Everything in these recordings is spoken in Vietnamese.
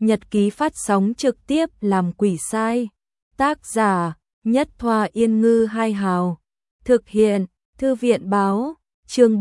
nhật ký phát sóng trực tiếp làm quỷ sai. Tác giả Nhất Thoa Yên Ngư Hai Hào. Thực hiện Thư viện Báo. Chương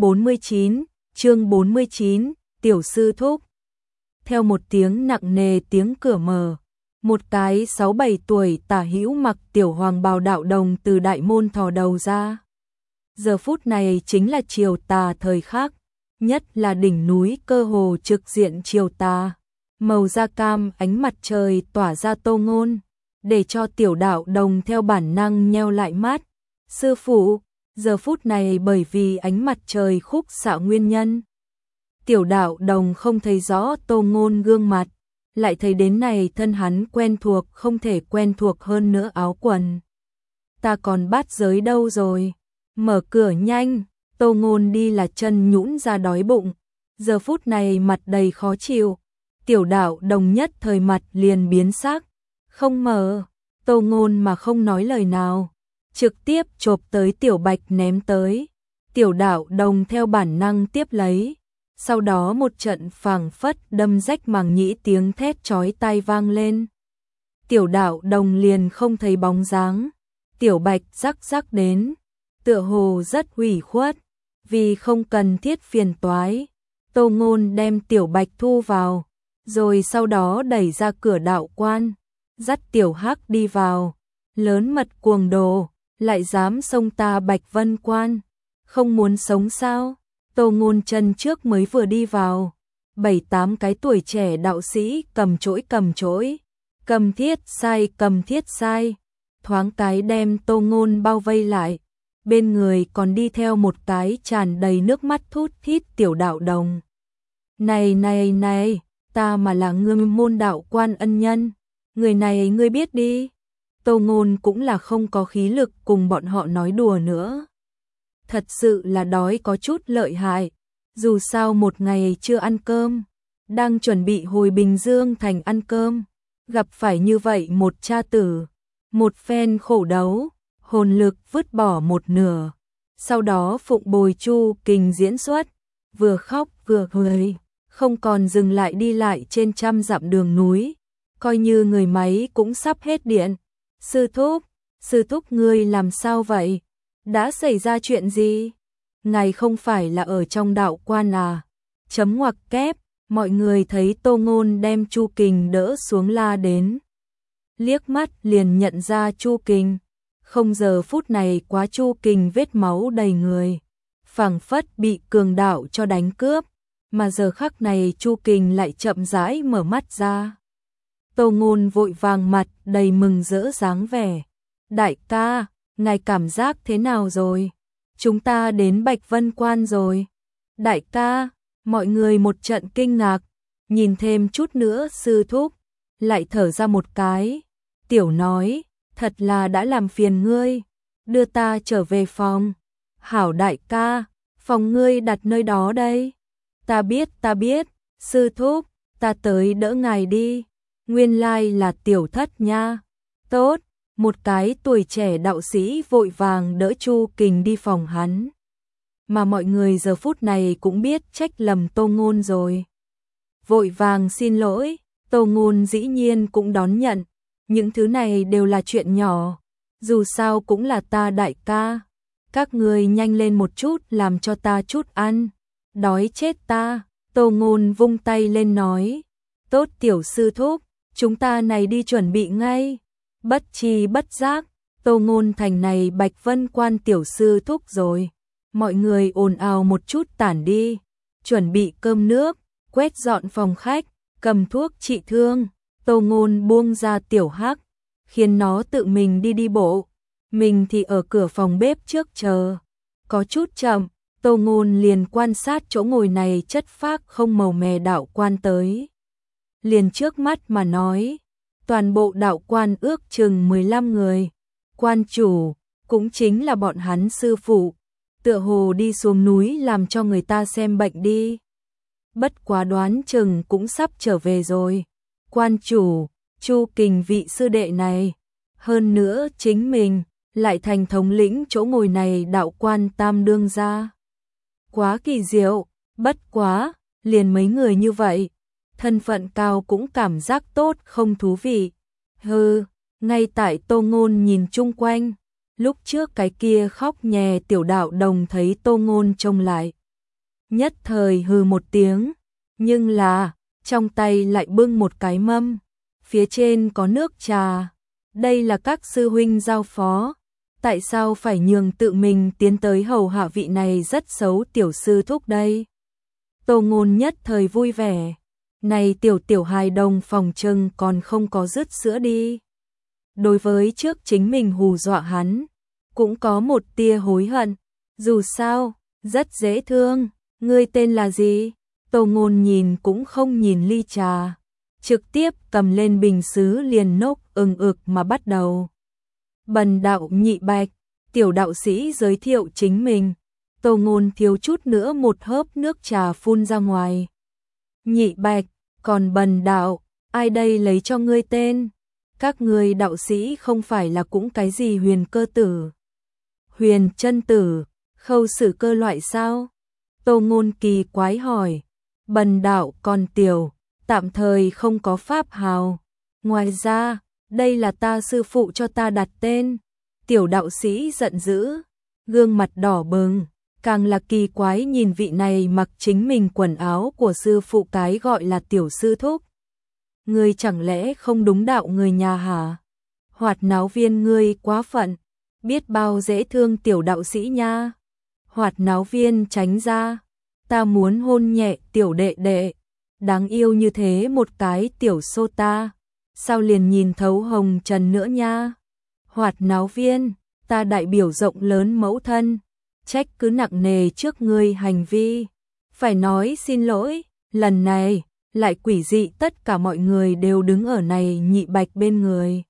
49, Tiểu Sư Thúc. Theo một tiếng nặng nề tiếng cửa mở, một cái 6-7 tuổi tả hữu mặc tiểu hoàng bào đạo đồng từ đại môn thò đầu ra. Giờ phút này chính là chiều tà thời khắc, nhất là đỉnh núi cơ hồ trực diện chiều tà. Màu da cam ánh mặt trời tỏa ra tô ngôn, để cho tiểu đạo đồng theo bản năng nheo lại mắt. Sư phụ, giờ phút này bởi vì ánh mặt trời khúc xạ nguyên nhân, tiểu đạo đồng không thấy rõ tô ngôn gương mặt, lại thấy đến này thân hắn quen thuộc không thể quen thuộc hơn nữa áo quần. Ta còn bát giới đâu rồi? Mở cửa nhanh. Tô ngôn đi là chân nhũn ra đói bụng, giờ phút này mặt đầy khó chịu. Tiểu đạo đồng nhất thời mặt liền biến sắc, không mở. Tô ngôn mà không nói lời nào, trực tiếp chộp tới tiểu bạch ném tới. Tiểu đạo đồng theo bản năng tiếp lấy, sau đó một trận phảng phất đâm rách màng nhĩ tiếng thét chói tai vang lên. Tiểu đạo đồng liền không thấy bóng dáng. Tiểu bạch rắc rắc đến, tựa hồ rất ủy khuất, vì không cần thiết phiền toái. Tô ngôn đem tiểu bạch thu vào, rồi sau đó đẩy ra cửa đạo quan, dắt tiểu hắc đi vào. Lớn mật cuồng đồ, lại dám xông ta Bạch Vân Quan, không muốn sống sao? Tô ngôn chân trước mới vừa đi vào, 7-8 cái tuổi trẻ đạo sĩ cầm chỗi, cầm thiết sai, thoáng cái đem Tô ngôn bao vây lại. Bên người còn đi theo một cái tràn đầy nước mắt thút thít tiểu đạo đồng. Này, ta mà là ngươi môn đạo quan ân nhân, người này ngươi biết đi. Tô ngôn cũng là không có khí lực cùng bọn họ nói đùa nữa. Thật sự là đói có chút lợi hại, dù sao một ngày chưa ăn cơm, đang chuẩn bị hồi Bình Dương thành ăn cơm, gặp phải như vậy một cha tử, một phen khổ đấu, hồn lực vứt bỏ một nửa. Sau đó phụng bồi Chu Kình diễn xuất, vừa khóc vừa cười, không còn dừng lại đi lại trên trăm dặm đường núi, coi như người máy cũng sắp hết điện. Sư thúc ngươi làm sao vậy? Đã xảy ra chuyện gì? Ngài không phải là ở trong đạo quan à? Chấm ngoặc kép, mọi người thấy Tô ngôn đem Chu Kình đỡ xuống la đến. Liếc mắt liền nhận ra Chu Kình, không giờ phút này quá Chu Kình vết máu đầy người, phảng phất bị cường đạo cho đánh cướp, mà giờ khắc này Chu Kình lại chậm rãi mở mắt ra. Tô ngôn vội vàng mặt đầy mừng rỡ dáng vẻ. Đại ca, ngài cảm giác thế nào rồi? Chúng ta đến Bạch Vân Quan rồi. Đại ca, mọi người một trận kinh ngạc, nhìn thêm chút nữa sư thúc, lại thở ra một cái. Tiểu nói, thật là đã làm phiền ngươi, đưa ta trở về phòng. Hảo đại ca, phòng ngươi đặt nơi đó đây. Ta biết, sư thúc, ta tới đỡ ngài đi. Nguyên lai là tiểu thất nha. Tốt, một cái tuổi trẻ đạo sĩ vội vàng đỡ Chu Kình đi phòng hắn. Mà mọi người giờ phút này cũng biết trách lầm Tô ngôn rồi. Vội vàng xin lỗi, Tô ngôn dĩ nhiên cũng đón nhận. Những thứ này đều là chuyện nhỏ, dù sao cũng là ta đại ca. Các người nhanh lên một chút làm cho ta chút ăn, đói chết ta. Tô ngôn vung tay lên nói. Tốt tiểu sư thúc, chúng ta này đi chuẩn bị ngay. Bất chi bất giác, Tô ngôn thành này Bạch Vân Quan tiểu sư thúc rồi. Mọi người ồn ào một chút tản đi, chuẩn bị cơm nước, quét dọn phòng khách, cầm thuốc trị thương. Tô ngôn buông ra tiểu hắc, khiến nó tự mình đi bộ, mình thì ở cửa phòng bếp trước chờ. Có chút chậm, Tô ngôn liền quan sát chỗ ngồi này chất phác không màu mè đạo quan tới. Liền trước mắt mà nói, toàn bộ đạo quan ước chừng 15 người. Quan chủ, cũng chính là bọn hắn sư phụ, tựa hồ đi xuống núi làm cho người ta xem bệnh đi. Bất quá đoán chừng cũng sắp trở về rồi. Quan chủ, Chu Kình vị sư đệ này, hơn nữa chính mình lại thành thống lĩnh chỗ ngồi này đạo quan tam đương gia. Quá kỳ diệu, bất quá, liền mấy người như vậy, thân phận cao cũng cảm giác tốt không thú vị. Hừ, ngay tại Tô Ngôn nhìn chung quanh, lúc trước cái kia khóc nhè tiểu đạo đồng thấy Tô Ngôn trông lại. Nhất thời hừ một tiếng, nhưng là, trong tay lại bưng một cái mâm, phía trên có nước trà. Đây là các sư huynh giao phó, tại sao phải nhường tự mình tiến tới hầu hạ vị này rất xấu tiểu sư thúc đây? Tô Ngôn nhất thời vui vẻ, này tiểu hài đồng phòng trừng còn không có dứt sữa đi. Đối với trước chính mình hù dọa hắn, cũng có một tia hối hận, dù sao, rất dễ thương. Ngươi tên là gì? Tô Ngôn nhìn cũng không nhìn ly trà, trực tiếp cầm lên bình sứ liền nốc ực mà bắt đầu. Bần đạo Nhị Bạch, tiểu đạo sĩ giới thiệu chính mình. Tô Ngôn thiếu chút nữa một hớp nước trà phun ra ngoài. Nhị Bạch, còn bần đạo, ai đây lấy cho ngươi tên? Các ngươi đạo sĩ không phải là cũng cái gì Huyền Cơ Tử, Huyền Chân Tử, Khâu Sử Cơ loại sao? Tô Ngôn kỳ quái hỏi. Bần đạo còn tiểu, tạm thời không có pháp hào. Ngoài ra, đây là ta sư phụ cho ta đặt tên. Tiểu đạo sĩ giận dữ, gương mặt đỏ bừng, càng là kỳ quái nhìn vị này mặc chính mình quần áo của sư phụ cái gọi là tiểu sư thúc. Ngươi chẳng lẽ không đúng đạo người nhà hả? Hoạt náo viên ngươi quá phận, biết bao dễ thương tiểu đạo sĩ nha. Hoạt náo viên tránh ra, ta muốn hôn nhẹ tiểu đệ đệ, đáng yêu như thế một cái tiểu sô ta, sao liền nhìn thấu hồng trần nữa nha. Hoạt náo viên, ta đại biểu rộng lớn mẫu thân, trách cứ nặng nề trước ngươi hành vi, phải nói xin lỗi, lần này, lại quỷ dị tất cả mọi người đều đứng ở này Nhị Bạch bên người.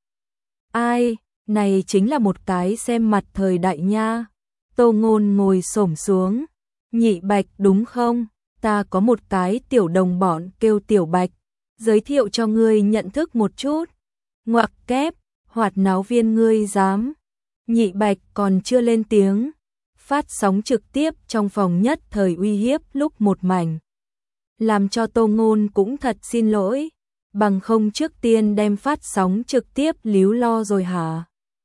Ai, này chính là một cái xem mặt thời đại nha. Tô Ngôn ngồi xổm xuống. Nhị Bạch đúng không? Ta có một cái tiểu đồng bọn kêu Tiểu Bạch, giới thiệu cho ngươi nhận thức một chút. Ngoặc kép, hoạt náo viên ngươi dám. Nhị Bạch còn chưa lên tiếng, phát sóng trực tiếp trong phòng nhất thời uy hiếp lúc một mảnh. Làm cho Tô Ngôn cũng thật xin lỗi, bằng không trước tiên đem phát sóng trực tiếp líu lo rồi hả?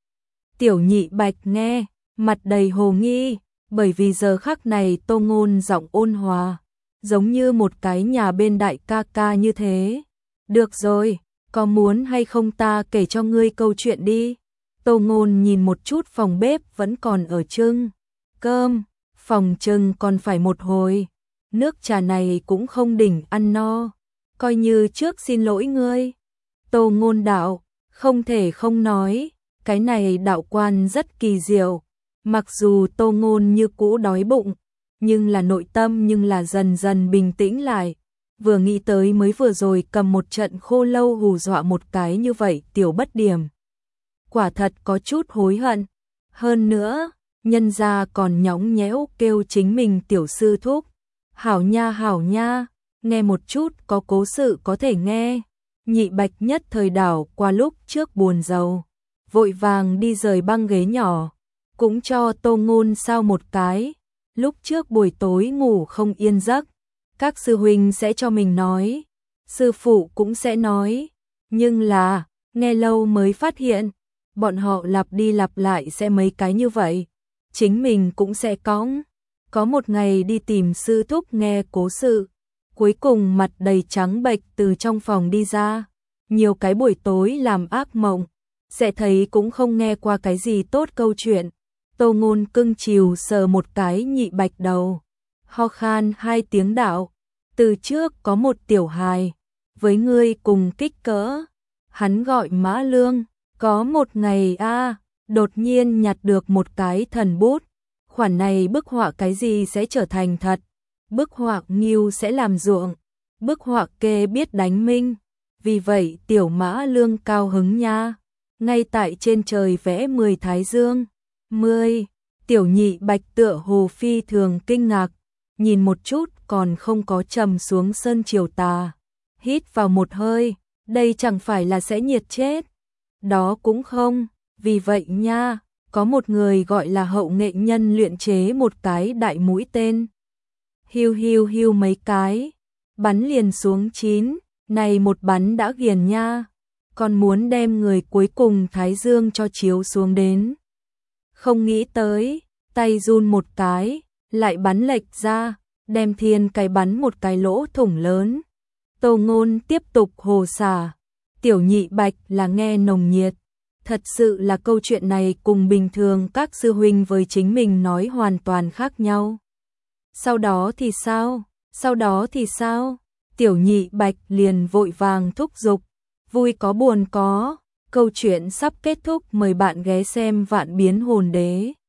Tiểu Nhị Bạch nghe, mặt đầy hồ nghi, bởi vì giờ khắc này Tô Ngôn giọng ôn hòa, giống như một cái nhà bên đại ca ca như thế. Được rồi, có muốn hay không ta kể cho ngươi câu chuyện đi? Tô Ngôn nhìn một chút phòng bếp vẫn còn ở trưng cơm, phòng trưng còn phải một hồi, nước trà này cũng không đỉnh ăn no, coi như trước xin lỗi ngươi. Tô Ngôn đạo, không thể không nói, cái này đạo quan rất kỳ diệu. Mặc dù Tô Ngôn như cũ đói bụng, nhưng là nội tâm nhưng là dần dần bình tĩnh lại. Vừa nghĩ tới mới vừa rồi cầm một trận khô lâu hù dọa một cái như vậy tiểu bất điểm. Quả thật có chút hối hận. Hơn nữa, nhân gia còn nhõng nhẽo kêu chính mình tiểu sư thúc. Hảo nha, nghe một chút có cố sự có thể nghe. Nhị Bạch nhất thời đảo qua lúc trước buồn rầu, vội vàng đi rời băng ghế nhỏ. Cũng cho Tô Ngôn sao một cái, lúc trước buổi tối ngủ không yên giấc, các sư huynh sẽ cho mình nói, sư phụ cũng sẽ nói, nhưng là, nghe lâu mới phát hiện, bọn họ lặp đi lặp lại sẽ mấy cái như vậy, chính mình cũng sẽ cõng. Có một ngày đi tìm sư thúc nghe cố sự, cuối cùng mặt đầy trắng bệch từ trong phòng đi ra, nhiều cái buổi tối làm ác mộng, sẽ thấy cũng không nghe qua cái gì tốt câu chuyện. Tô Ngôn cưng chiều sờ một cái Nhị Bạch đầu, ho khan hai tiếng đạo, từ trước có một tiểu hài, với ngươi cùng kích cỡ, hắn gọi Mã Lương, có một ngày đột nhiên nhặt được một cái thần bút, khoản này bức họa cái gì sẽ trở thành thật, bức họa nghiêu sẽ làm ruộng, bức họa kê biết đánh minh, vì vậy tiểu Mã Lương cao hứng nha, ngay tại trên trời vẽ 10 thái dương. 10. Tiểu Nhị Bạch tựa hồ phi thường kinh ngạc, nhìn một chút còn không có trầm xuống sơn chiều tà. Hít vào một hơi, đây chẳng phải là sẽ nhiệt chết. Đó cũng không, vì vậy nha, có một người gọi là hậu nghệ nhân luyện chế một cái đại mũi tên. Hiu hiu hiu mấy cái, bắn liền xuống 9, Này một bắn đã ghiền nha, còn muốn đem người cuối cùng Thái Dương cho chiếu xuống đến. Không nghĩ tới, tay run một cái, lại bắn lệch ra, đem thiên cái bắn một cái lỗ thủng lớn. Tô Ngôn tiếp tục hồ xả, Tiểu Nhị Bạch là nghe nồng nhiệt. Thật sự là câu chuyện này cùng bình thường các sư huynh với chính mình nói hoàn toàn khác nhau. Sau đó thì sao? Sau đó thì sao? Tiểu Nhị Bạch liền vội vàng thúc giục, vui có buồn có, câu chuyện sắp kết thúc, mời bạn ghé xem Vạn Biến Hồn Đế.